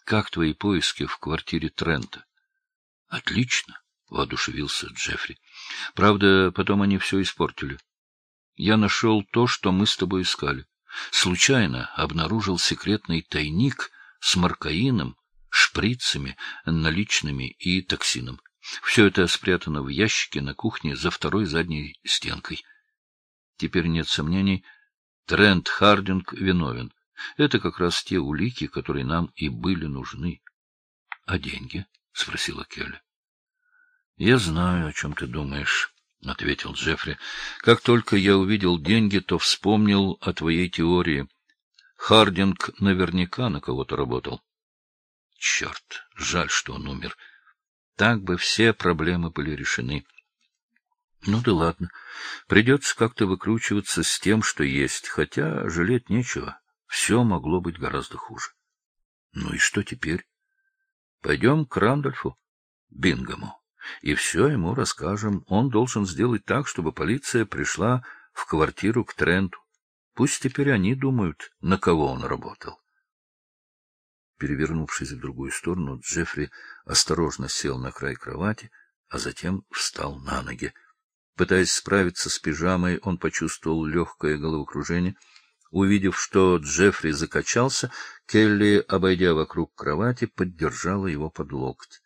Как твои поиски в квартире Трента? — Отлично, — воодушевился Джеффри. — Правда, потом они все испортили. Я нашел то, что мы с тобой искали. Случайно обнаружил секретный тайник с маркаином, шприцами, наличными и токсином. Все это спрятано в ящике на кухне за второй задней стенкой. Теперь нет сомнений, Трент Хардинг виновен. Это как раз те улики, которые нам и были нужны. — А деньги? — спросила Келли. — Я знаю, о чем ты думаешь, — ответил Джеффри. — Как только я увидел деньги, то вспомнил о твоей теории. Хардинг наверняка на кого-то работал. Черт, жаль, что он умер. Так бы все проблемы были решены. Ну да ладно, придется как-то выкручиваться с тем, что есть, хотя жалеть нечего. Все могло быть гораздо хуже. Ну и что теперь? Пойдем к Рандольфу, Бингому, и все ему расскажем. Он должен сделать так, чтобы полиция пришла в квартиру к Тренту. Пусть теперь они думают, на кого он работал. Перевернувшись в другую сторону, Джеффри осторожно сел на край кровати, а затем встал на ноги. Пытаясь справиться с пижамой, он почувствовал легкое головокружение. Увидев, что Джеффри закачался, Келли, обойдя вокруг кровати, поддержала его под локоть.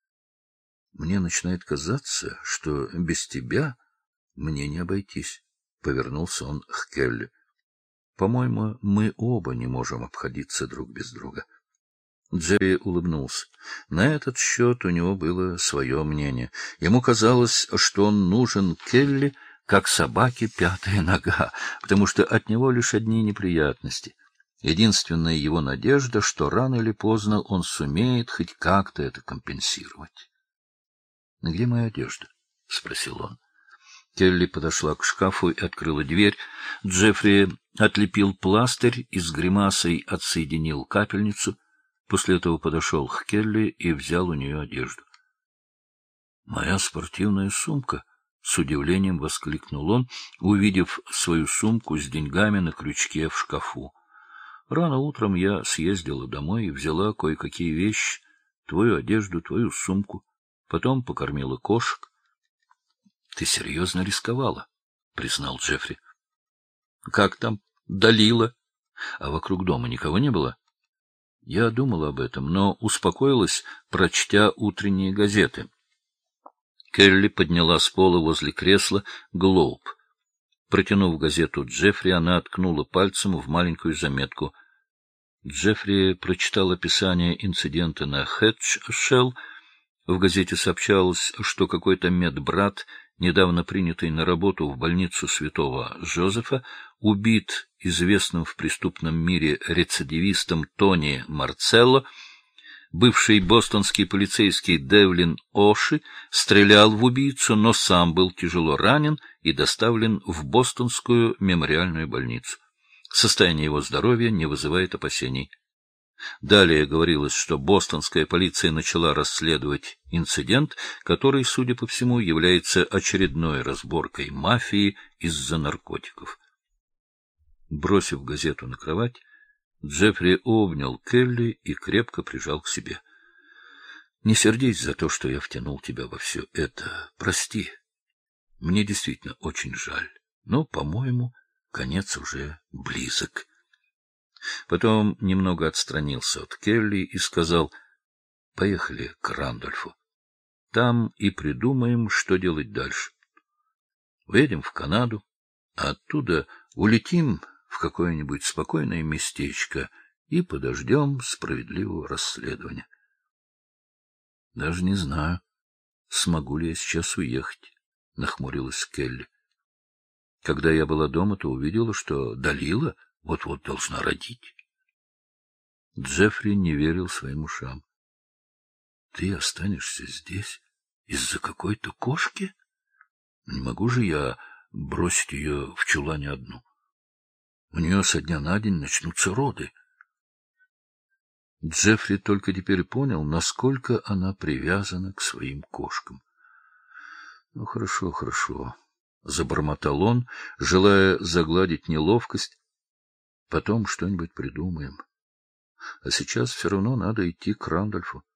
— Мне начинает казаться, что без тебя мне не обойтись, — повернулся он к Келли. — По-моему, мы оба не можем обходиться друг без друга. Джерри улыбнулся. На этот счет у него было свое мнение. Ему казалось, что он нужен Келли, как собаке пятая нога, потому что от него лишь одни неприятности. Единственная его надежда, что рано или поздно он сумеет хоть как-то это компенсировать. — Где моя одежда? — спросил он. Келли подошла к шкафу и открыла дверь. Джеффри отлепил пластырь и с гримасой отсоединил капельницу. После этого подошел к Келли и взял у нее одежду. — Моя спортивная сумка! — с удивлением воскликнул он, увидев свою сумку с деньгами на крючке в шкафу. — Рано утром я съездила домой и взяла кое-какие вещи, твою одежду, твою сумку, потом покормила кошек. — Ты серьезно рисковала, — признал Джеффри. — Как там? Далила? А вокруг дома никого не было? Я думала об этом, но успокоилась, прочтя утренние газеты. Келли подняла с пола возле кресла «Глоуб». Протянув газету Джеффри, она ткнула пальцем в маленькую заметку. Джеффри прочитал описание инцидента на Хэтчшелл. В газете сообщалось, что какой-то медбрат, недавно принятый на работу в больницу Святого Жозефа, убит известным в преступном мире рецидивистом Тони Марцелло. Бывший бостонский полицейский Девлин Оши стрелял в убийцу, но сам был тяжело ранен и доставлен в бостонскую мемориальную больницу. Состояние его здоровья не вызывает опасений. Далее говорилось, что бостонская полиция начала расследовать инцидент, который, судя по всему, является очередной разборкой мафии из-за наркотиков. Бросив газету на кровать, Джеффри обнял Келли и крепко прижал к себе. — Не сердись за то, что я втянул тебя во все это. Прости. Мне действительно очень жаль. Но, по-моему, конец уже близок. Потом немного отстранился от Келли и сказал: — Поехали к Рандольфу. Там и придумаем, что делать дальше. Уедем в Канаду, а оттуда улетим в какое-нибудь спокойное местечко и подождем справедливого расследования. — Даже не знаю, смогу ли я сейчас уехать, — нахмурилась Келли. Когда я была дома, то увидела, что Далила вот-вот должна родить. Джеффри не верил своим ушам. — Ты останешься здесь из-за какой-то кошки? Не могу же я бросить ее в чулане одну. У нее со дня на день начнутся роды. Джеффри только теперь понял, насколько она привязана к своим кошкам. — Ну, хорошо, хорошо, — забормотал он, желая загладить неловкость. — Потом что-нибудь придумаем. А сейчас все равно надо идти к Рандольфу.